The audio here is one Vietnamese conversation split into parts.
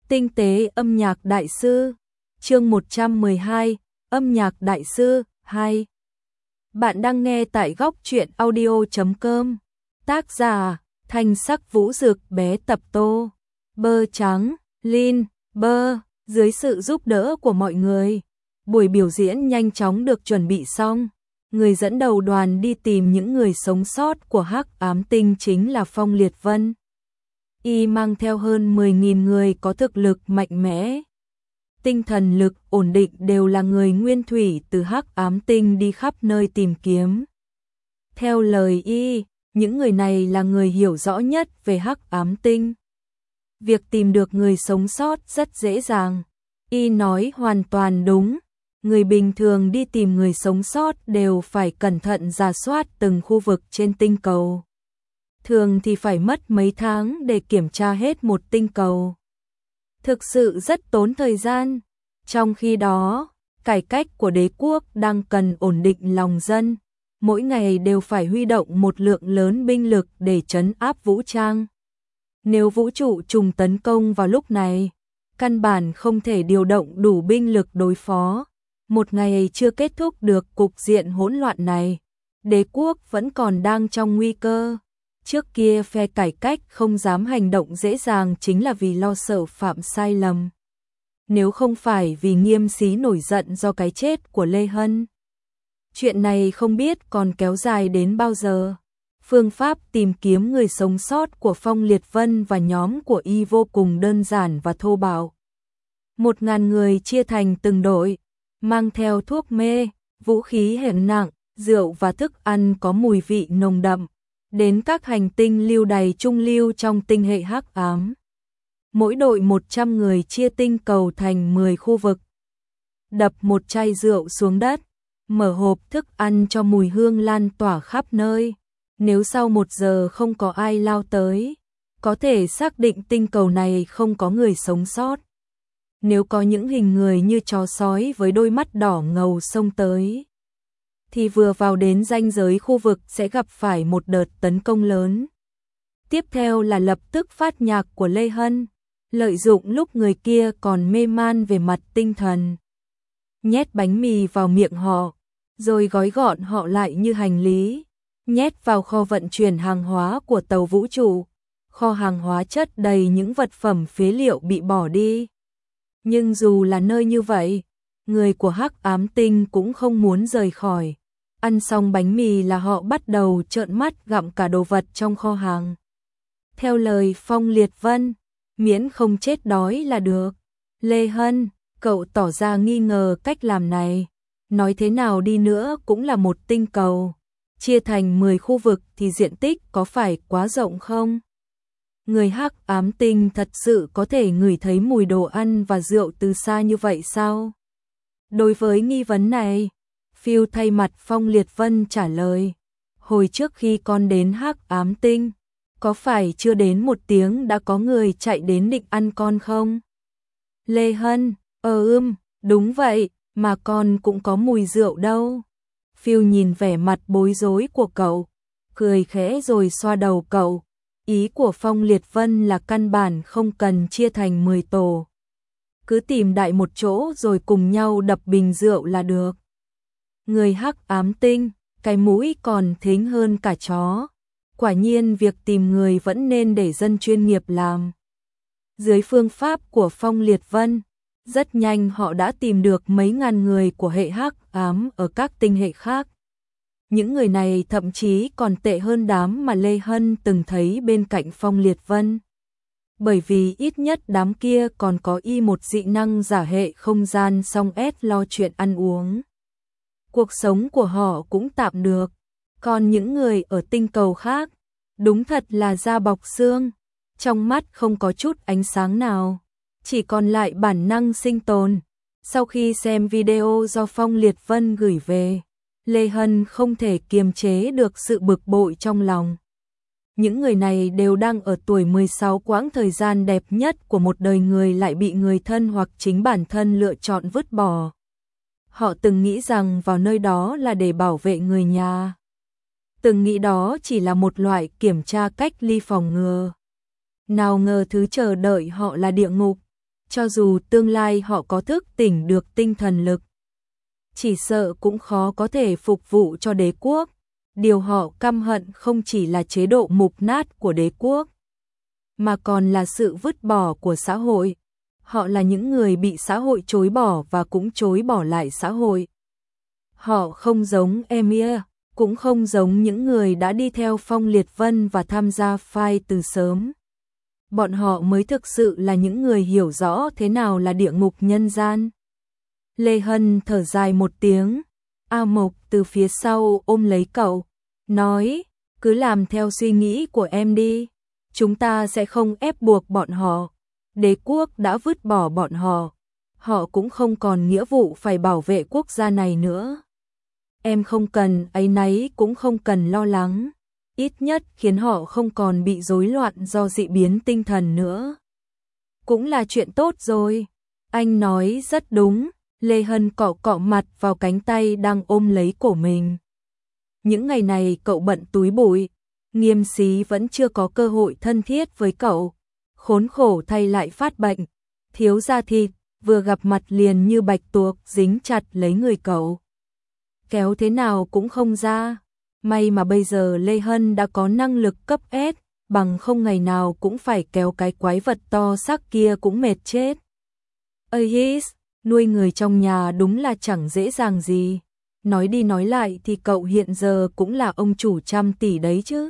Tinh tế âm nhạc đại sư, chương 112, âm nhạc đại sư 2. Bạn đang nghe tại góc truyện audio.com. Tác giả: Thanh Sắc Vũ Dực bé tập tô. Bơ trắng, Lin, bơ, dưới sự giúp đỡ của mọi người, buổi biểu diễn nhanh chóng được chuẩn bị xong. Người dẫn đầu đoàn đi tìm những người sống sót của Hắc Ám Tinh chính là Phong Liệt Vân. Y mang theo hơn 10.000 người có thực lực mạnh mẽ, tinh thần lực ổn định, đều là người nguyên thủy từ Hắc Ám Tinh đi khắp nơi tìm kiếm. Theo lời Y, những người này là người hiểu rõ nhất về Hắc Ám Tinh. Việc tìm được người sống sót rất dễ dàng. Y nói hoàn toàn đúng. Người bình thường đi tìm người sống sót đều phải cẩn thận rà soát từng khu vực trên tinh cầu. Thường thì phải mất mấy tháng để kiểm tra hết một tinh cầu. Thực sự rất tốn thời gian. Trong khi đó, cải cách của đế quốc đang cần ổn định lòng dân. Mỗi ngày đều phải huy động một lượng lớn binh lực để trấn áp vũ trang. Nếu vũ trụ trùng tấn công vào lúc này, căn bản không thể điều động đủ binh lực đối phó. Một ngày chưa kết thúc được cục diện hỗn loạn này, đế quốc vẫn còn đang trong nguy cơ. Trước kia phe cải cách không dám hành động dễ dàng chính là vì lo sợ phạm sai lầm. Nếu không phải vì Nghiêm Xí nổi giận do cái chết của Lê Hân, chuyện này không biết còn kéo dài đến bao giờ. Phương pháp tìm kiếm người sống sót của Phong Liệt Vân và nhóm của Y vô cùng đơn giản và thô bạo. 1.000 người chia thành từng đội, mang theo thuốc mê, vũ khí hạng nặng, rượu và thức ăn có mùi vị nồng đậm, đến các hành tinh lưu đày trung lưu trong tinh hệ hắc ám. Mỗi đội 100 người chia tinh cầu thành 10 khu vực. Đập một chai rượu xuống đất, mở hộp thức ăn cho mùi hương lan tỏa khắp nơi. Nếu sau 1 giờ không có ai lao tới, có thể xác định tinh cầu này không có người sống sót. Nếu có những hình người như chó sói với đôi mắt đỏ ngầu xông tới, thì vừa vào đến ranh giới khu vực sẽ gặp phải một đợt tấn công lớn. Tiếp theo là lập tức phát nhạc của Lê Hân, lợi dụng lúc người kia còn mê man về mặt tinh thần. Nhét bánh mì vào miệng họ, rồi gói gọn họ lại như hành lý, nhét vào kho vận chuyển hàng hóa của tàu vũ trụ. Kho hàng hóa chất đầy những vật phẩm phế liệu bị bỏ đi. Nhưng dù là nơi như vậy, người của Hắc Ám Tinh cũng không muốn rời khỏi. Ăn xong bánh mì là họ bắt đầu trợn mắt gặm cả đồ vật trong kho hàng. Theo lời Phong Liệt Vân, miễn không chết đói là được. Lê Hân, cậu tỏ ra nghi ngờ cách làm này. Nói thế nào đi nữa cũng là một tinh cầu. Chia thành 10 khu vực thì diện tích có phải quá rộng không? Người Hắc Ám Tinh thật sự có thể ngửi thấy mùi đồ ăn và rượu từ xa như vậy sao? Đối với nghi vấn này, Phil thay mặt Phong Liệt Vân trả lời. Hồi trước khi con đến Hắc Ám Tinh, có phải chưa đến 1 tiếng đã có người chạy đến định ăn con không? Lê Hân, đúng vậy, mà con cũng có mùi rượu đâu. Phil nhìn vẻ mặt bối rối của cậu, cười khẽ rồi xoa đầu cậu. Ý của Phong Liệt Vân là căn bản không cần chia thành 10 tổ. Cứ tìm đại một chỗ rồi cùng nhau đập bình rượu là được. Người Hắc Ám Tinh, cái mũi còn thính hơn cả chó. Quả nhiên việc tìm người vẫn nên để dân chuyên nghiệp làm. Dưới phương pháp của Phong Liệt Vân, rất nhanh họ đã tìm được mấy ngàn người của hệ Hắc Ám ở các tinh hệ khác. Những người này thậm chí còn tệ hơn đám mà Lê Hân từng thấy bên cạnh Phong Liệt Vân. Bởi vì ít nhất đám kia còn có Y một dị năng giả hệ không gian song S lo chuyện ăn uống. Cuộc sống của họ cũng tạm được. Còn những người ở tinh cầu khác, đúng thật là da bọc xương, trong mắt không có chút ánh sáng nào, chỉ còn lại bản năng sinh tồn. Sau khi xem video do Phong Liệt Vân gửi về, Lê Hân không thể kiềm chế được sự bực bội trong lòng. Những người này đều đang ở tuổi 16, quãng thời gian đẹp nhất của một đời người, lại bị người thân hoặc chính bản thân lựa chọn vứt bỏ. Họ từng nghĩ rằng vào nơi đó là để bảo vệ người nhà. Từng nghĩ đó chỉ là một loại kiểm tra cách ly phòng ngừa. Nào ngờ thứ chờ đợi họ là địa ngục. cho dù tương lai họ có thức tỉnh được tinh thần lực, chỉ sợ cũng khó có thể phục vụ cho đế quốc. Điều họ căm hận không chỉ là chế độ mục nát của đế quốc, mà còn là sự vứt bỏ của xã hội. Họ là những người bị xã hội chối bỏ và cũng chối bỏ lại xã hội. Họ không giống Emir, cũng không giống những người đã đi theo Phong Liệt Vân và tham gia phái từ sớm. Bọn họ mới thực sự là những người hiểu rõ thế nào là địa ngục nhân gian. Lê Hân thở dài một tiếng, A Mộc từ phía sau ôm lấy cậu, nói, cứ làm theo suy nghĩ của em đi, chúng ta sẽ không ép buộc bọn họ. Đế quốc đã vứt bỏ bọn họ, họ cũng không còn nghĩa vụ phải bảo vệ quốc gia này nữa. Em không cần áy náy cũng không cần lo lắng, ít nhất khiến họ không còn bị rối loạn do dị biến tinh thần nữa. Cũng là chuyện tốt rồi, anh nói rất đúng. Lê Hân cọ cọ mặt vào cánh tay đang ôm lấy cổ mình. Những ngày này cậu bận túi bụi, Nghiêm Xí vẫn chưa có cơ hội thân thiết với cậu. Khốn khổ thay lại phát bệnh, thiếu da thịt, vừa gặp mặt liền như bạch tuộc dính chặt lấy người cậu. Kéo thế nào cũng không ra. May mà bây giờ Lê Hân đã có năng lực cấp S, bằng không ngày nào cũng phải kéo cái quái vật to xác kia cũng mệt chết. Ahis, nuôi người trong nhà đúng là chẳng dễ dàng gì. Nói đi nói lại thì cậu hiện giờ cũng là ông chủ trăm tỷ đấy chứ.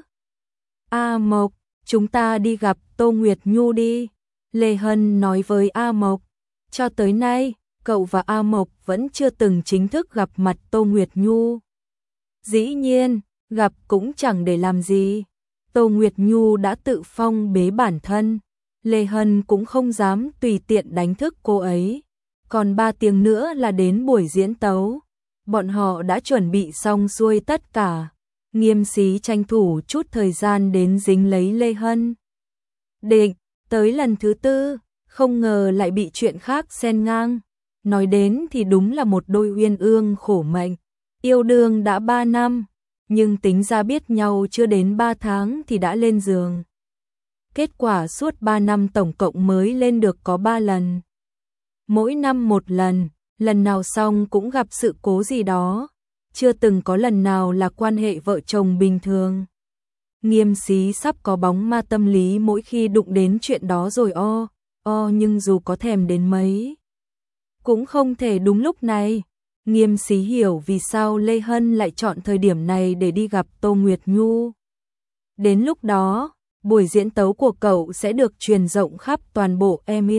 A Mộc, chúng ta đi gặp Tô Nguyệt Nhu đi. Lê Hân nói với A Mộc. Cho tới nay, cậu và A Mộc vẫn chưa từng chính thức gặp mặt Tô Nguyệt Nhu. Dĩ nhiên, gặp cũng chẳng để làm gì. Tô Nguyệt Nhu đã tự phong bế bản thân. Lê Hân cũng không dám tùy tiện đánh thức cô ấy. Còn 3 tiếng nữa là đến buổi diễn tấu. Bọn họ đã chuẩn bị xong xuôi tất cả. Nghiêm Xí tranh thủ chút thời gian đến dính lấy Lê Hân. Định, tới lần thứ 4, không ngờ lại bị chuyện khác xen ngang. Nói đến thì đúng là một đôi uyên ương khổ mệnh. Yêu đương đã 3 năm, nhưng tính ra biết nhau chưa đến 3 tháng thì đã lên giường. Kết quả suốt 3 năm tổng cộng mới lên được có 3 lần. Mỗi năm một lần, lần nào xong cũng gặp sự cố gì đó, chưa từng có lần nào là quan hệ vợ chồng bình thường. Nghiêm Xí sắp có bóng ma tâm lý mỗi khi đụng đến chuyện đó rồi nhưng dù có thèm đến mấy, cũng không thể đúng lúc này. Nghiêm Xí hiểu vì sao Lê Hân lại chọn thời điểm này để đi gặp Tô Nguyệt Nhu. Đến lúc đó, buổi diễn tấu của cậu sẽ được truyền rộng khắp toàn bộ Emir.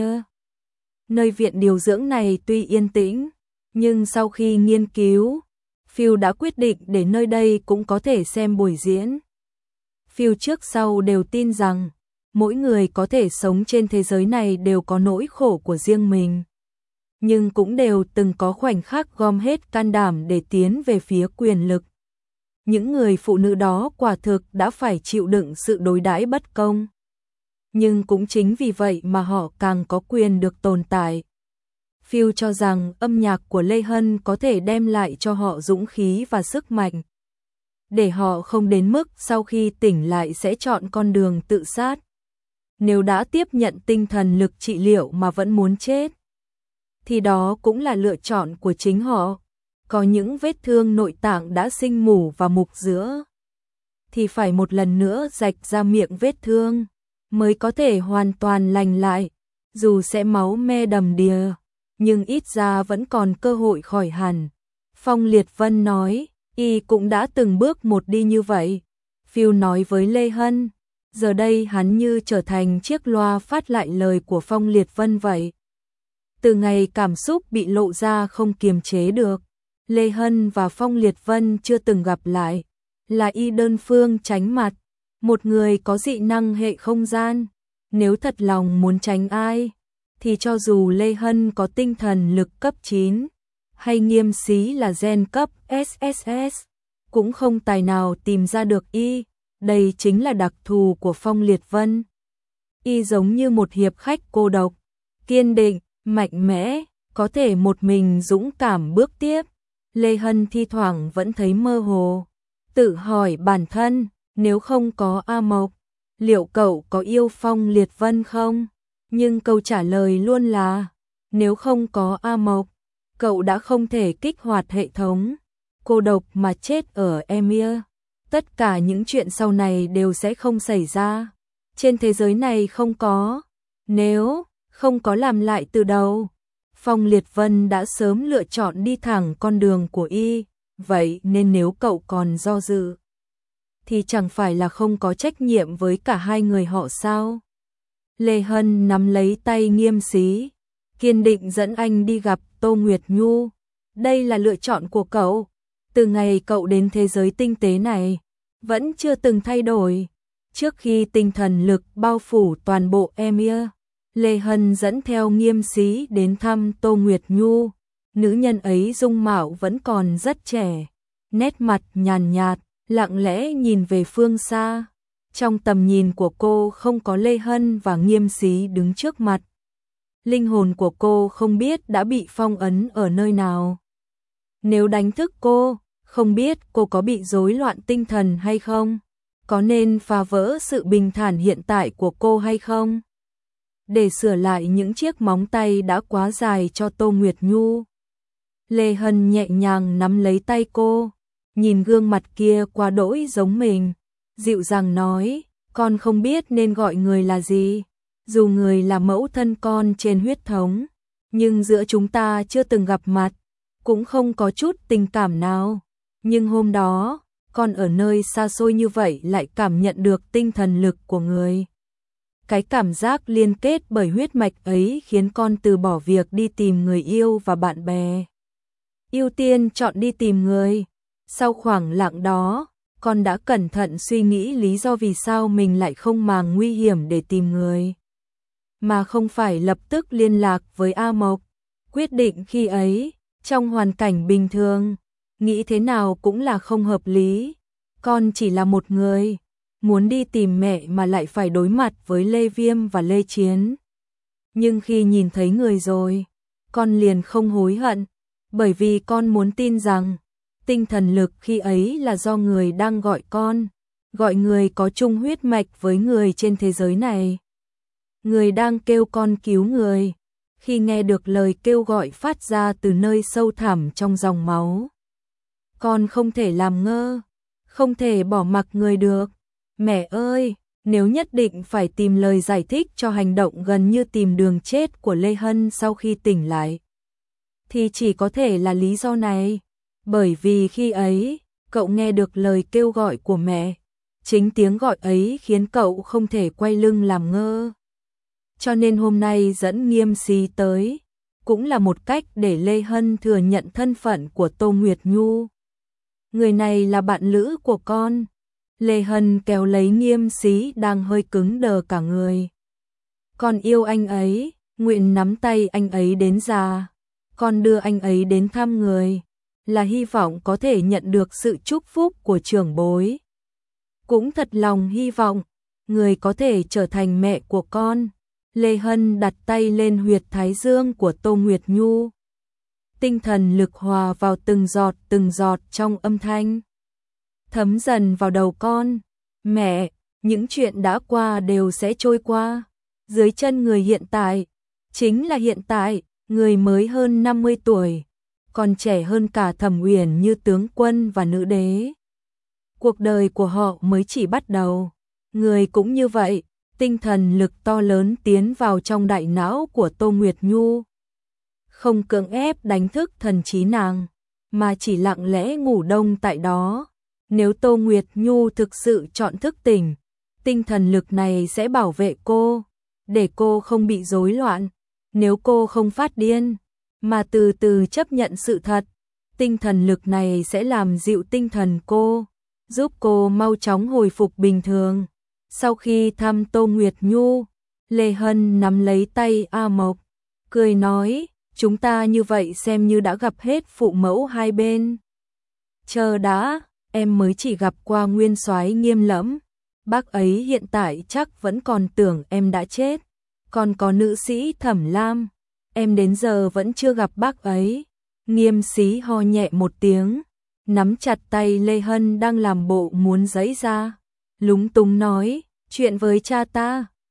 Nơi viện điều dưỡng này tuy yên tĩnh, nhưng sau khi nghiên cứu, Phil đã quyết định để nơi đây cũng có thể xem buổi diễn. Phil trước sau đều tin rằng, mỗi người có thể sống trên thế giới này đều có nỗi khổ của riêng mình. Nhưng cũng đều từng có khoảnh khắc gom hết can đảm để tiến về phía quyền lực. Những người phụ nữ đó quả thực đã phải chịu đựng sự đối đãi bất công. Nhưng cũng chính vì vậy mà họ càng có quyền được tồn tại. Phil cho rằng âm nhạc của Lê Hân có thể đem lại cho họ dũng khí và sức mạnh, để họ không đến mức sau khi tỉnh lại sẽ chọn con đường tự sát. Nếu đã tiếp nhận tinh thần lực trị liệu mà vẫn muốn chết, thì đó cũng là lựa chọn của chính họ. Có những vết thương nội tạng đã sinh mủ và mục giữa, thì phải một lần nữa rạch ra miệng vết thương, mới có thể hoàn toàn lành lại. Dù sẽ máu me đầm đìa, nhưng ít ra vẫn còn cơ hội khỏi hẳn. Phong Liệt Vân nói, y cũng đã từng bước một đi như vậy. Phil nói với Lê Hân, giờ đây hắn như trở thành chiếc loa phát lại lời của Phong Liệt Vân vậy. Từ ngày cảm xúc bị lộ ra không kiềm chế được, Lê Hân và Phong Liệt Vân chưa từng gặp lại, là y đơn phương tránh mặt. Một người có dị năng hệ không gian, nếu thật lòng muốn tránh ai, thì cho dù Lê Hân có tinh thần lực cấp 9, hay Nghiêm Xí là gen cấp SSS, cũng không tài nào tìm ra được y. Đây chính là đặc thù của Phong Liệt Vân. Y giống như một hiệp khách cô độc, kiên định, mạnh mẽ, có thể một mình dũng cảm bước tiếp. Lê Hân thi thoảng vẫn thấy mơ hồ, tự hỏi bản thân, nếu không có A Mộc, liệu cậu có yêu Phong Liệt Vân không? Nhưng câu trả lời luôn là, nếu không có A Mộc, cậu đã không thể kích hoạt hệ thống. Cô độc mà chết ở Emir. Tất cả những chuyện sau này đều sẽ không xảy ra. Trên thế giới này không có. Nếu không có làm lại từ đầu, Phong Liệt Vân đã sớm lựa chọn đi thẳng con đường của y. Vậy nên nếu cậu còn do dự, thì chẳng phải là không có trách nhiệm với cả hai người họ sao? Lê Hân nắm lấy tay Nghiêm Xí, kiên định dẫn anh đi gặp Tô Nguyệt Nhu. Đây là lựa chọn của cậu. Từ ngày cậu đến thế giới tinh tế này, vẫn chưa từng thay đổi. Trước khi tinh thần lực bao phủ toàn bộ Emir, Lê Hân dẫn theo Nghiêm Xí đến thăm Tô Nguyệt Nhu. Nữ nhân ấy dung mạo vẫn còn rất trẻ, nét mặt nhàn nhạt, lặng lẽ nhìn về phương xa. Trong tầm nhìn của cô không có Lê Hân và Nghiêm Xí đứng trước mặt. Linh hồn của cô không biết đã bị phong ấn ở nơi nào. Nếu đánh thức cô, không biết cô có bị rối loạn tinh thần hay không? Có nên phá vỡ sự bình thản hiện tại của cô hay không? Để sửa lại những chiếc móng tay đã quá dài cho Tô Nguyệt Nhu. Lê Hân nhẹ nhàng nắm lấy tay cô, nhìn gương mặt kia quá đỗi giống mình, dịu dàng nói, con không biết nên gọi người là gì. Dù người là mẫu thân con trên huyết thống, nhưng giữa chúng ta chưa từng gặp mặt, cũng không có chút tình cảm nào. Nhưng hôm đó, con ở nơi xa xôi như vậy lại cảm nhận được tinh thần lực của người. Cái cảm giác liên kết bởi huyết mạch ấy khiến con từ bỏ việc đi tìm người yêu và bạn bè. Ưu tiên chọn đi tìm người. Sau khoảng lặng đó, con đã cẩn thận suy nghĩ lý do vì sao mình lại không màng nguy hiểm để tìm người, mà không phải lập tức liên lạc với A Mộc. Quyết định khi ấy, trong hoàn cảnh bình thường, nghĩ thế nào cũng là không hợp lý. Con chỉ là một người, muốn đi tìm mẹ mà lại phải đối mặt với Lê Viêm và Lê Chiến. Nhưng khi nhìn thấy người rồi, con liền không hối hận, bởi vì con muốn tin rằng tinh thần lực khi ấy là do người đang gọi con, gọi người có chung huyết mạch với người trên thế giới này. Người đang kêu con cứu người. Khi nghe được lời kêu gọi phát ra từ nơi sâu thẳm trong dòng máu, con không thể làm ngơ, không thể bỏ mặc người được. Mẹ ơi, nếu nhất định phải tìm lời giải thích cho hành động gần như tìm đường chết của Lê Hân sau khi tỉnh lại, thì chỉ có thể là lý do này. Bởi vì khi ấy, cậu nghe được lời kêu gọi của mẹ. Chính tiếng gọi ấy khiến cậu không thể quay lưng làm ngơ. Cho nên hôm nay dẫn Nghiêm Xí tới, cũng là một cách để Lê Hân thừa nhận thân phận của Tô Nguyệt Nhu. Người này là bạn lữ của con. Lê Hân kéo lấy Nghiêm Xí đang hơi cứng đờ cả người. Con yêu anh ấy, nguyện nắm tay anh ấy đến già. Con đưa anh ấy đến thăm người, là hy vọng có thể nhận được sự chúc phúc của trưởng bối. Cũng thật lòng hy vọng, người có thể trở thành mẹ của con. Lê Hân đặt tay lên huyệt thái dương của Tô Nguyệt Nhu. Tinh thần lực hòa vào từng giọt trong âm thanh, thấm dần vào đầu con. Mẹ, những chuyện đã qua đều sẽ trôi qua. Dưới chân người hiện tại, chính là hiện tại, người mới hơn 50 tuổi, còn trẻ hơn cả Thẩm Uyển như tướng quân và nữ đế. Cuộc đời của họ mới chỉ bắt đầu. Người cũng như vậy, tinh thần lực to lớn tiến vào trong đại não của Tô Nguyệt Nhu. Không cưỡng ép đánh thức thần trí nàng, mà chỉ lặng lẽ ngủ đông tại đó. Nếu Tô Nguyệt Nhu thực sự chọn thức tỉnh, tinh thần lực này sẽ bảo vệ cô, để cô không bị rối loạn. Nếu cô không phát điên, mà từ từ chấp nhận sự thật, tinh thần lực này sẽ làm dịu tinh thần cô, giúp cô mau chóng hồi phục bình thường. Sau khi thăm Tô Nguyệt Nhu, Lê Hân nắm lấy tay A Mộc, cười nói, chúng ta như vậy xem như đã gặp hết phụ mẫu hai bên. Chờ đã, em mới chỉ gặp qua nguyên soái Nghiêm Lẫm, bác ấy hiện tại chắc vẫn còn tưởng em đã chết. Còn có nữ sĩ Thẩm Lam, em đến giờ vẫn chưa gặp bác ấy. Nghiêm Xí ho nhẹ một tiếng, nắm chặt tay Lê Hân đang làm bộ muốn giãy ra, lúng túng nói, chuyện với cha ta,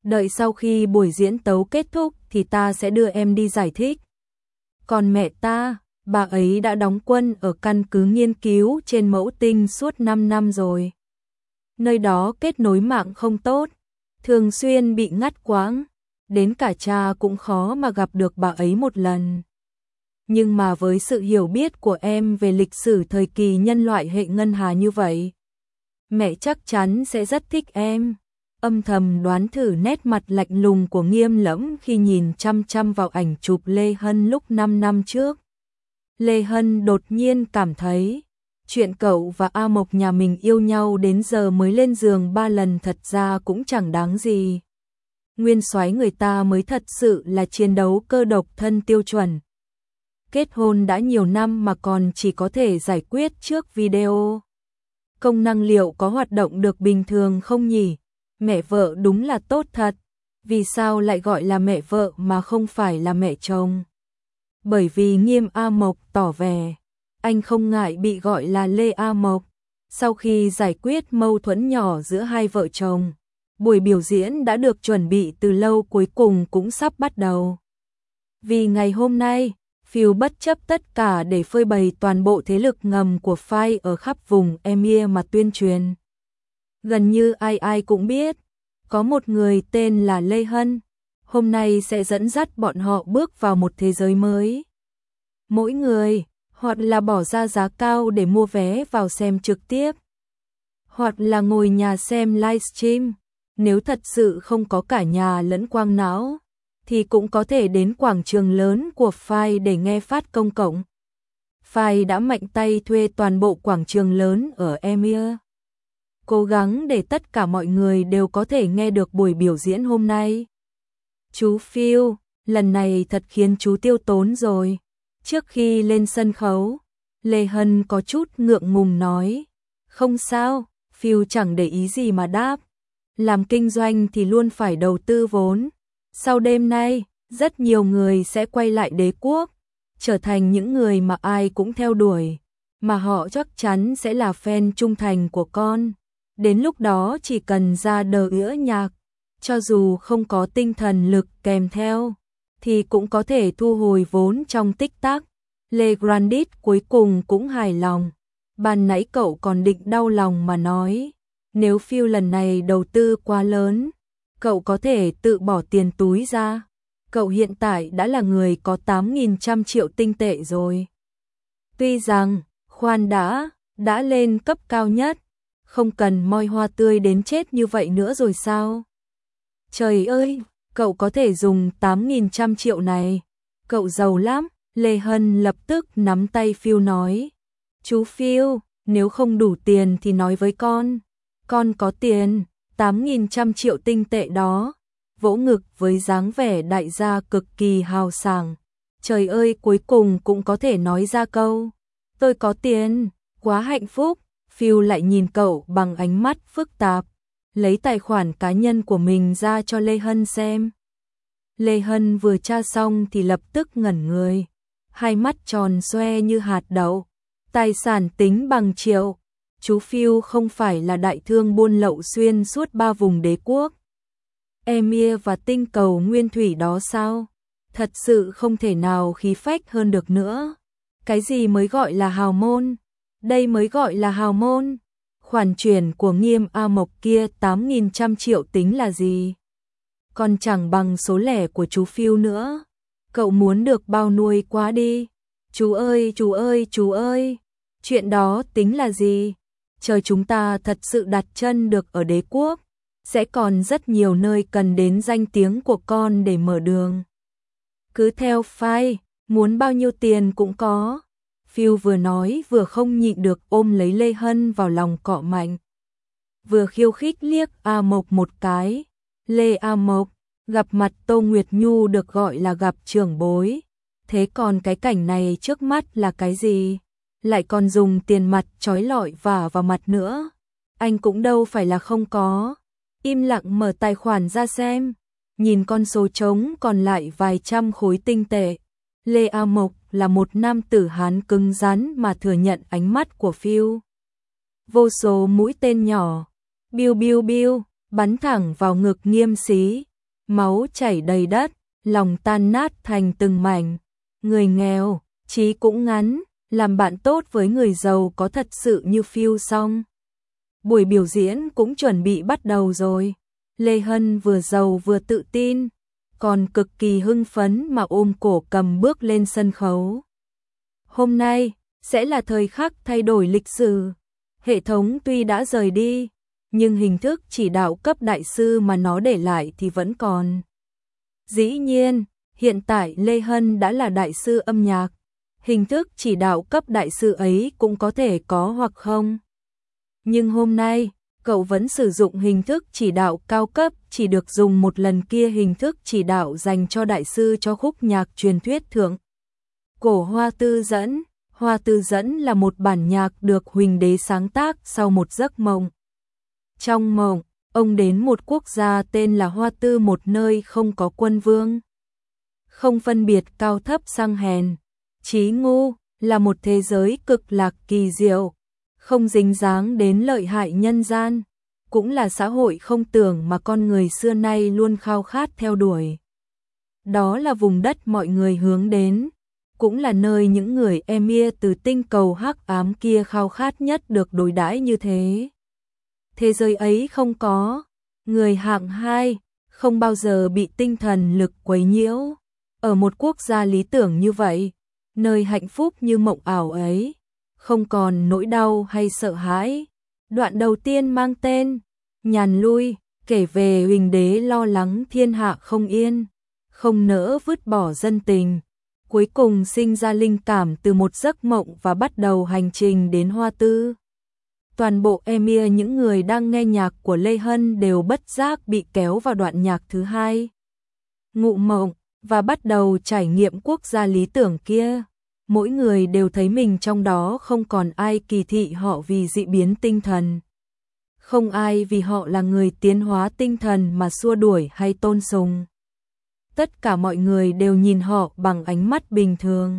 Đợi sau khi buổi diễn tấu kết thúc thì ta sẽ đưa em đi giải thích. Còn mẹ ta, bà ấy đã đóng quân ở căn cứ nghiên cứu trên mẫu tinh suốt 5 năm rồi. Nơi đó kết nối mạng không tốt, thường xuyên bị ngắt quãng, đến cả cha cũng khó mà gặp được bà ấy một lần. Nhưng mà với sự hiểu biết của em về lịch sử thời kỳ nhân loại hệ ngân hà như vậy, mẹ chắc chắn sẽ rất thích em. Âm thầm đoán thử nét mặt lạnh lùng của Nghiêm Lẫm khi nhìn chăm chăm vào ảnh chụp Lê Hân lúc 5 năm trước. Lê Hân đột nhiên cảm thấy, chuyện cậu và A Mộc nhà mình yêu nhau đến giờ mới lên giường 3 lần thật ra cũng chẳng đáng gì. Nguyên soái người ta mới thật sự là chiến đấu cơ độc thân tiêu chuẩn. Kết hôn đã nhiều năm mà còn chỉ có thể giải quyết trước video. Công năng liệu có hoạt động được bình thường không nhỉ? Mẹ vợ đúng là tốt thật. Vì sao lại gọi là mẹ vợ mà không phải là mẹ chồng? Bởi vì Nghiêm A Mộc tỏ vẻ, anh không ngại bị gọi là Lê A Mộc. Sau khi giải quyết mâu thuẫn nhỏ giữa hai vợ chồng, buổi biểu diễn đã được chuẩn bị từ lâu, cuối cùng cũng sắp bắt đầu. Vì ngày hôm nay, Phil bất chấp tất cả để phơi bày toàn bộ thế lực ngầm của Phai ở khắp vùng Emir mà tuyên truyền. Gần như ai ai cũng biết, có một người tên là Lê Hân, hôm nay sẽ dẫn dắt bọn họ bước vào một thế giới mới. Mỗi người, hoặc là bỏ ra giá cao để mua vé vào xem trực tiếp, hoặc là ngồi nhà xem livestream. Nếu thật sự không có cả nhà lẫn quang não, thì cũng có thể đến quảng trường lớn của Phai để nghe phát công cộng. Phai đã mạnh tay thuê toàn bộ quảng trường lớn ở Emir, cố gắng để tất cả mọi người đều có thể nghe được buổi biểu diễn hôm nay. Chú Phil, lần này thật khiến chú tiêu tốn rồi. Trước khi lên sân khấu, Lê Hân có chút ngượng ngùng nói. Không sao, Phil chẳng để ý gì mà đáp. Làm kinh doanh thì luôn phải đầu tư vốn. Sau đêm nay, rất nhiều người sẽ quay lại đế quốc, trở thành những người mà ai cũng theo đuổi, mà họ chắc chắn sẽ là fan trung thành của con. Đến lúc đó chỉ cần ra đờ ữa nhạc, cho dù không có tinh thần lực kèm theo, thì cũng có thể thu hồi vốn trong tích tắc. Lê Grandit cuối cùng cũng hài lòng. Ban nãy cậu còn định đau lòng mà nói, nếu Phil lần này đầu tư quá lớn, cậu có thể tự bỏ tiền túi ra. Cậu hiện tại đã là người có 8.100 triệu tinh tệ rồi. Tuy rằng, khoan đã lên cấp cao nhất, không cần moi hoa tươi đến chết như vậy nữa rồi sao? Trời ơi, cậu có thể dùng 8.100 triệu này. Cậu giàu lắm. Lê Hân lập tức nắm tay Phil nói. Chú Phil, nếu không đủ tiền thì nói với con có tiền, 8.100 triệu tinh tệ đó. Vỗ ngực với dáng vẻ đại gia cực kỳ hào sảng. Trời ơi, cuối cùng cũng có thể nói ra câu tôi có tiền, quá hạnh phúc. Phil lại nhìn cậu bằng ánh mắt phức tạp, lấy tài khoản cá nhân của mình ra cho Lê Hân xem. Lê Hân vừa tra xong thì lập tức ngẩn người, hai mắt tròn xoe như hạt đậu. Tài sản tính bằng triệu. Chú Phil không phải là đại thương buôn lậu xuyên suốt 3 vùng đế quốc Emir và tinh cầu nguyên thủy đó sao? Thật sự không thể nào khí phách hơn được nữa. Cái gì mới gọi là hào môn? Đây mới gọi là hào môn. Khoản chuyển của Nghiêm A Mộc kia 8.100 triệu tính là gì? Còn chẳng bằng số lẻ của chú Phil nữa. Cậu muốn được bao nuôi quá đi. Chú ơi, chú ơi, chú ơi. Chuyện đó tính là gì? Chờ chúng ta thật sự đặt chân được ở đế quốc, sẽ còn rất nhiều nơi cần đến danh tiếng của con để mở đường. Cứ theo Phai, muốn bao nhiêu tiền cũng có. Phil vừa nói vừa không nhịn được ôm lấy Lê Hân vào lòng cọ mạnh. Vừa khiêu khích liếc A Mộc một cái. Lê A Mộc, gặp mặt Tô Nguyệt Nhu được gọi là gặp trưởng bối. Thế còn cái cảnh này trước mắt là cái gì? Lại còn dùng tiền mặt trói lọi vả vào mặt nữa. Anh cũng đâu phải là không có. Im lặng mở tài khoản ra xem. Nhìn con số trống còn lại vài trăm khối tinh tệ. Lê A Mộc là một nam tử Hán cứng rắn mà thừa nhận ánh mắt của Phil. Vô số mũi tên nhỏ, biu biu biu, bắn thẳng vào ngực Nghiêm Xí. máu chảy đầy đất, lòng tan nát thành từng mảnh. Người nghèo, chí cũng ngắn, làm bạn tốt với người giàu có thật sự như phiêu song. Buổi biểu diễn cũng chuẩn bị bắt đầu rồi. Lê Hân vừa giàu vừa tự tin, còn cực kỳ hưng phấn mà ôm cổ cầm bước lên sân khấu. Hôm nay sẽ là thời khắc thay đổi lịch sử. Hệ thống tuy đã rời đi, nhưng hình thức chỉ đạo cấp đại sư mà nó để lại thì vẫn còn. Dĩ nhiên, hiện tại Lê Hân đã là đại sư âm nhạc. Hình thức chỉ đạo cấp đại sư ấy cũng có thể có hoặc không. Nhưng hôm nay, cậu vẫn sử dụng hình thức chỉ đạo cao cấp, chỉ được dùng một lần kia, hình thức chỉ đạo dành cho đại sư cho khúc nhạc truyền thuyết thượng cổ Hoa Tư Dẫn. Hoa Tư Dẫn là một bản nhạc được Huỳnh Đế sáng tác sau một giấc mộng. Trong mộng, ông đến một quốc gia tên là Hoa Tư, một nơi không có quân vương, không phân biệt cao thấp sang hèn, trí ngu, là một thế giới cực lạc kỳ diệu, không dính dáng đến lợi hại nhân gian, cũng là xã hội không tưởng mà con người xưa nay luôn khao khát theo đuổi. Đó là vùng đất mọi người hướng đến, cũng là nơi những người Emir từ tinh cầu hắc ám kia khao khát nhất được đối đãi như thế. Thế giới ấy không có người hạng hai, không bao giờ bị tinh thần lực quấy nhiễu. Ở một quốc gia lý tưởng như vậy, nơi hạnh phúc như mộng ảo ấy, không còn nỗi đau hay sợ hãi. Đoạn đầu tiên mang tên Nhàn Lui, kể về Huỳnh Đế lo lắng thiên hạ không yên, không nỡ vứt bỏ dân tình, cuối cùng sinh ra linh cảm từ một giấc mộng và bắt đầu hành trình đến Hoa Tư. Toàn bộ Emir, những người đang nghe nhạc của Lê Hân đều bất giác bị kéo vào đoạn nhạc thứ hai, ngụ mộng, và bắt đầu trải nghiệm quốc gia lý tưởng kia. Mỗi người đều thấy mình trong đó, không còn ai kỳ thị họ vì dị biến tinh thần, không ai vì họ là người tiến hóa tinh thần mà xua đuổi hay tôn sùng. Tất cả mọi người đều nhìn họ bằng ánh mắt bình thường,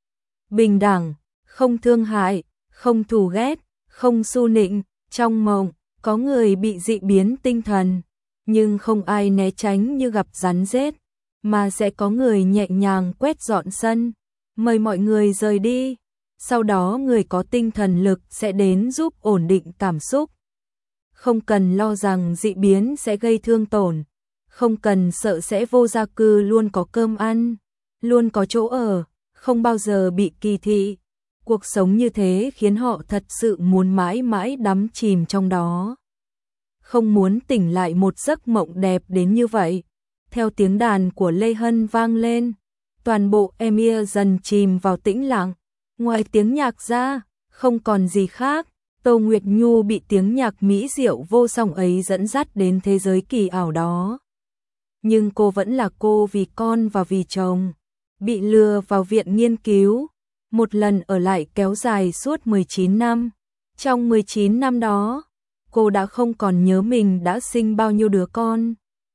bình đẳng, không thương hại, không thù ghét, không xu nịnh. Trong mộng, có người bị dị biến tinh thần, nhưng không ai né tránh như gặp rắn rết, mà sẽ có người nhẹ nhàng quét dọn sân, mời mọi người rời đi. Sau đó người có tinh thần lực sẽ đến giúp ổn định cảm xúc. Không cần lo rằng dị biến sẽ gây thương tổn, không cần sợ sẽ vô gia cư luôn có cơm ăn, luôn có chỗ ở, không bao giờ bị kỳ thị. Cuộc sống như thế khiến họ thật sự muốn mãi mãi đắm chìm trong đó, không muốn tỉnh lại một giấc mộng đẹp đến như vậy. Theo tiếng đàn của Lê Hân vang lên, toàn bộ Emir dần chìm vào tĩnh lặng. Ngoài tiếng nhạc ra, không còn gì khác. Tô Nguyệt Nhu bị tiếng nhạc mỹ diệu vô song ấy dẫn dắt đến thế giới kỳ ảo đó. Nhưng cô vẫn là cô vì con và vì chồng. Bị lừa vào viện nghiên cứu, một lần ở lại kéo dài suốt 19 năm. Trong 19 năm đó, cô đã không còn nhớ mình đã sinh bao nhiêu đứa con.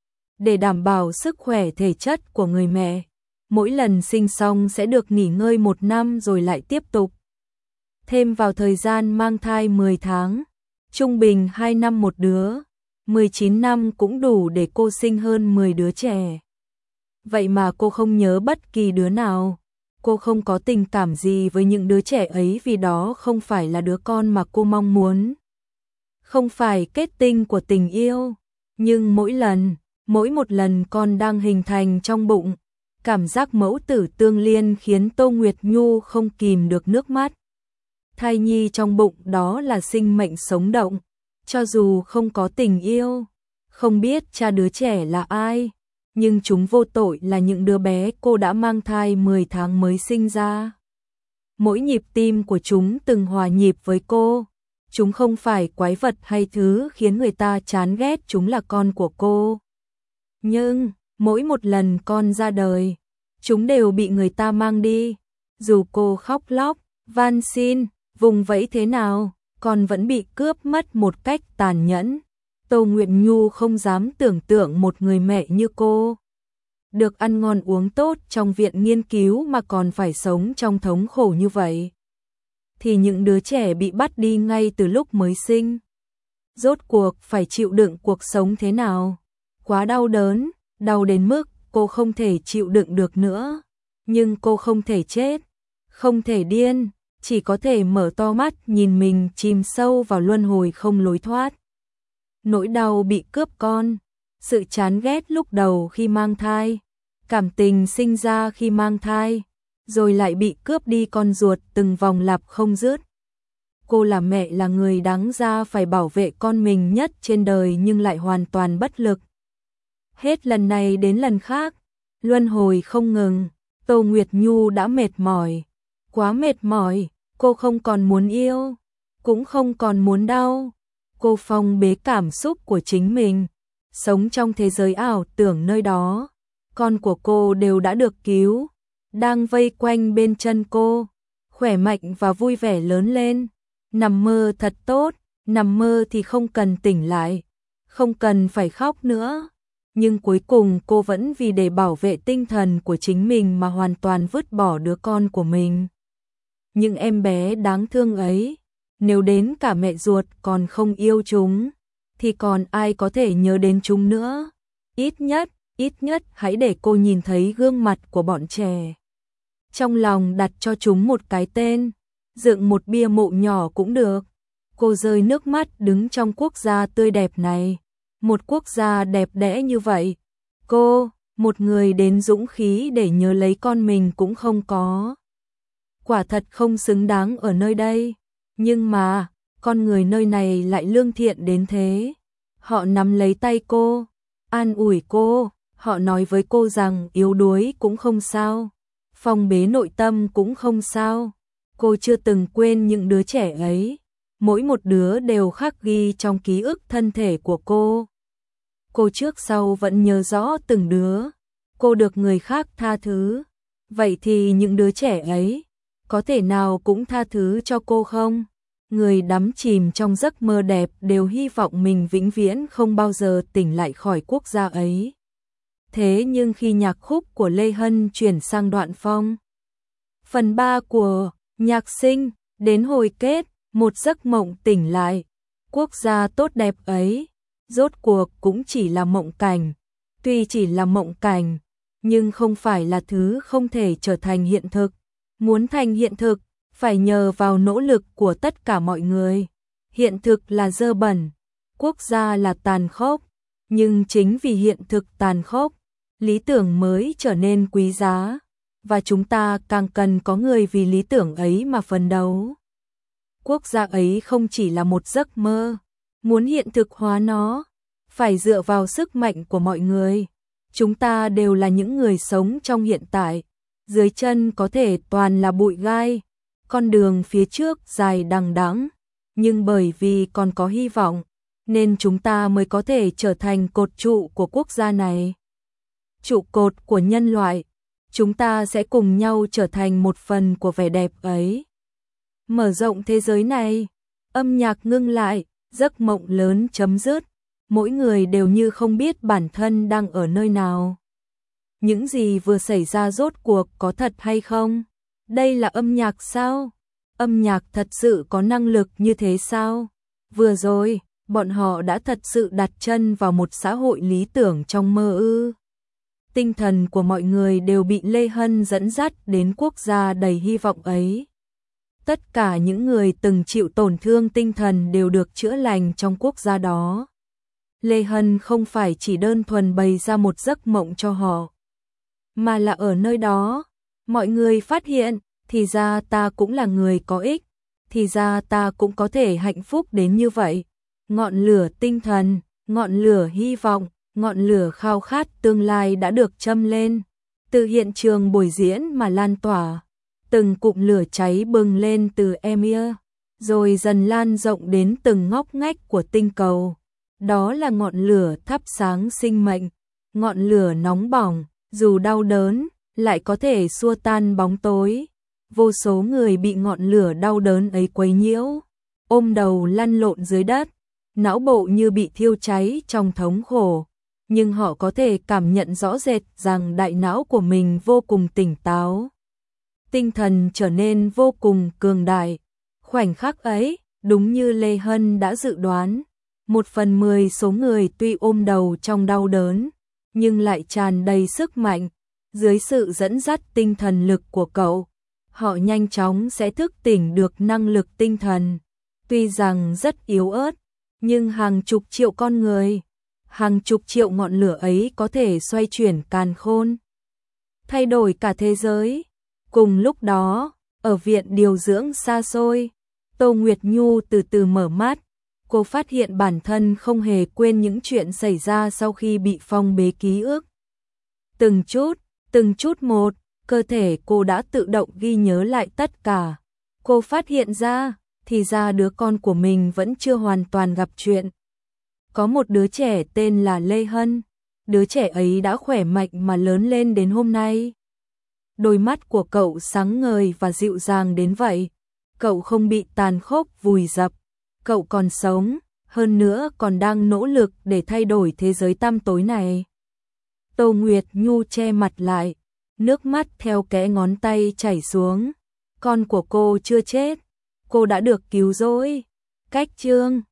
Để đảm bảo sức khỏe thể chất của người mẹ, mỗi lần sinh xong sẽ được nghỉ ngơi 1 năm rồi lại tiếp tục. Thêm vào thời gian mang thai 10 tháng, trung bình 2 năm một đứa, 19 năm cũng đủ để cô sinh hơn 10 đứa trẻ. Vậy mà cô không nhớ bất kỳ đứa nào. Cô không có tình cảm gì với những đứa trẻ ấy vì đó không phải là đứa con mà cô mong muốn. Không phải kết tinh của tình yêu. Nhưng mỗi một lần con đang hình thành trong bụng, cảm giác mẫu tử tương liên khiến Tô Nguyệt Nhu không kìm được nước mắt. Thai nhi trong bụng đó là sinh mệnh sống động, cho dù không có tình yêu, không biết cha đứa trẻ là ai, nhưng chúng vô tội là những đứa bé cô đã mang thai 10 tháng mới sinh ra. Mỗi nhịp tim của chúng từng hòa nhịp với cô. Chúng không phải quái vật hay thứ khiến người ta chán ghét, chúng là con của cô. Nhưng, mỗi một lần con ra đời, chúng đều bị người ta mang đi. Dù cô khóc lóc, van xin, vùng vẫy thế nào, con vẫn bị cướp mất một cách tàn nhẫn. Tô Nguyệt Nhu không dám tưởng tượng một người mẹ như cô được ăn ngon uống tốt trong viện nghiên cứu mà còn phải sống trong thống khổ như vậy. Thì những đứa trẻ bị bắt đi ngay từ lúc mới sinh, rốt cuộc phải chịu đựng cuộc sống thế nào? Quá đau đớn, đau đến mức cô không thể chịu đựng được nữa, nhưng cô không thể chết, không thể điên, chỉ có thể mở to mắt nhìn mình chìm sâu vào luân hồi không lối thoát. Nỗi đau bị cướp con, sự chán ghét lúc đầu khi mang thai, cảm tình sinh ra khi mang thai, rồi lại bị cướp đi con ruột, từng vòng lặp không dứt. Cô là mẹ, là người đáng ra phải bảo vệ con mình nhất trên đời nhưng lại hoàn toàn bất lực. Hết lần này đến lần khác, luân hồi không ngừng, Tô Nguyệt Nhu đã mệt mỏi, quá mệt mỏi, cô không còn muốn yêu, cũng không còn muốn đau. Cô phong bế cảm xúc của chính mình, sống trong thế giới ảo tưởng nơi đó. Con của cô đều đã được cứu, đang vây quanh bên chân cô, khỏe mạnh và vui vẻ lớn lên. Nằm mơ thật tốt, nằm mơ thì không cần tỉnh lại, không cần phải khóc nữa. Nhưng cuối cùng cô vẫn vì để bảo vệ tinh thần của chính mình mà hoàn toàn vứt bỏ đứa con của mình. Những em bé đáng thương ấy, nếu đến cả mẹ ruột còn không yêu chúng, thì còn ai có thể nhớ đến chúng nữa. Ít nhất hãy để cô nhìn thấy gương mặt của bọn trẻ. Trong lòng đặt cho chúng một cái tên, dựng một bia mộ nhỏ cũng được. Cô rơi nước mắt đứng trong quốc gia tươi đẹp này, một quốc gia đẹp đẽ như vậy. Cô, một người đến dũng khí để nhớ lấy con mình cũng không có. Quả thật không xứng đáng ở nơi đây, nhưng mà, con người nơi này lại lương thiện đến thế. Họ nắm lấy tay cô, an ủi cô, họ nói với cô rằng yếu đuối cũng không sao, phong bế nội tâm cũng không sao. Cô chưa từng quên những đứa trẻ ấy, mỗi một đứa đều khắc ghi trong ký ức thân thể của cô. Cô trước sau vẫn nhớ rõ từng đứa, cô được người khác tha thứ. Vậy thì những đứa trẻ ấy, có thể nào cũng tha thứ cho cô không? Người đắm chìm trong giấc mơ đẹp đều hy vọng mình vĩnh viễn không bao giờ tỉnh lại khỏi quốc gia ấy. Thế nhưng khi nhạc khúc của Lê Hân chuyển sang đoạn phong, phần 3 của nhạc sinh, đến hồi kết, một giấc mộng tỉnh lại, quốc gia tốt đẹp ấy, rốt cuộc cũng chỉ là mộng cảnh. Tuy chỉ là mộng cảnh, nhưng không phải là thứ không thể trở thành hiện thực. Muốn thành hiện thực, phải nhờ vào nỗ lực của tất cả mọi người. Hiện thực là dơ bẩn, quốc gia là tàn khốc, nhưng chính vì hiện thực tàn khốc, lý tưởng mới trở nên quý giá, và chúng ta càng cần có người vì lý tưởng ấy mà phấn đấu. Quốc gia ấy không chỉ là một giấc mơ, muốn hiện thực hóa nó, phải dựa vào sức mạnh của mọi người. Chúng ta đều là những người sống trong hiện tại, dưới chân có thể toàn là bụi gai, con đường phía trước dài đằng đẵng, nhưng bởi vì còn có hy vọng, nên chúng ta mới có thể trở thành cột trụ của quốc gia này. Trụ cột của nhân loại, chúng ta sẽ cùng nhau trở thành một phần của vẻ đẹp ấy. Mở rộng thế giới này, âm nhạc ngưng lại, giấc mộng lớn chấm dứt, mỗi người đều như không biết bản thân đang ở nơi nào. Những gì vừa xảy ra rốt cuộc có thật hay không? Đây là âm nhạc sao? Âm nhạc thật sự có năng lực như thế sao? Vừa rồi, bọn họ đã thật sự đặt chân vào một xã hội lý tưởng trong mơ ư? Tinh thần của mọi người đều bị Lê Hân dẫn dắt đến quốc gia đầy hy vọng ấy. Tất cả những người từng chịu tổn thương tinh thần đều được chữa lành trong quốc gia đó. Lê Hân không phải chỉ đơn thuần bày ra một giấc mộng cho họ, mà là ở nơi đó, mọi người phát hiện, thì ra ta cũng là người có ích, thì ra ta cũng có thể hạnh phúc đến như vậy. Ngọn lửa tinh thần, ngọn lửa hy vọng, ngọn lửa khao khát tương lai đã được châm lên, từ hiện trường buổi diễn mà lan tỏa. Từng cụm lửa cháy bừng lên từ Emir, rồi dần lan rộng đến từng ngóc ngách của tinh cầu. Đó là ngọn lửa thắp sáng sinh mệnh, ngọn lửa nóng bỏng, dù đau đớn, lại có thể xua tan bóng tối. Vô số người bị ngọn lửa đau đớn ấy quấy nhiễu, ôm đầu lăn lộn dưới đất, não bộ như bị thiêu cháy trong thống khổ. Nhưng họ có thể cảm nhận rõ rệt rằng đại não của mình vô cùng tỉnh táo. Tinh thần trở nên vô cùng cường đại. Khoảnh khắc ấy, đúng như Lê Hân đã dự đoán, 1/10 số người tuy ôm đầu trong đau đớn, nhưng lại tràn đầy sức mạnh. Dưới sự dẫn dắt tinh thần lực của cậu, họ nhanh chóng sẽ thức tỉnh được năng lực tinh thần. Tuy rằng rất yếu ớt, nhưng hàng chục triệu con người, hàng chục triệu ngọn lửa ấy có thể xoay chuyển càn khôn, thay đổi cả thế giới. Cùng lúc đó, ở viện điều dưỡng xa xôi, Tô Nguyệt Nhu từ từ mở mắt. Cô phát hiện bản thân không hề quên những chuyện xảy ra sau khi bị phong bế ký ức. Từng chút một, cơ thể cô đã tự động ghi nhớ lại tất cả. Cô phát hiện ra, thì ra đứa con của mình vẫn chưa hoàn toàn gặp chuyện. Có một đứa trẻ tên là Lê Hân, đứa trẻ ấy đã khỏe mạnh mà lớn lên đến hôm nay. Đôi mắt của cậu sáng ngời và dịu dàng đến vậy. Cậu không bị tàn khốc vùi dập. Cậu còn sống, hơn nữa còn đang nỗ lực để thay đổi thế giới tăm tối này. Tô Nguyệt Nhu che mặt lại, nước mắt theo kẽ ngón tay chảy xuống. Con của cô chưa chết, cô đã được cứu rồi. Cách chương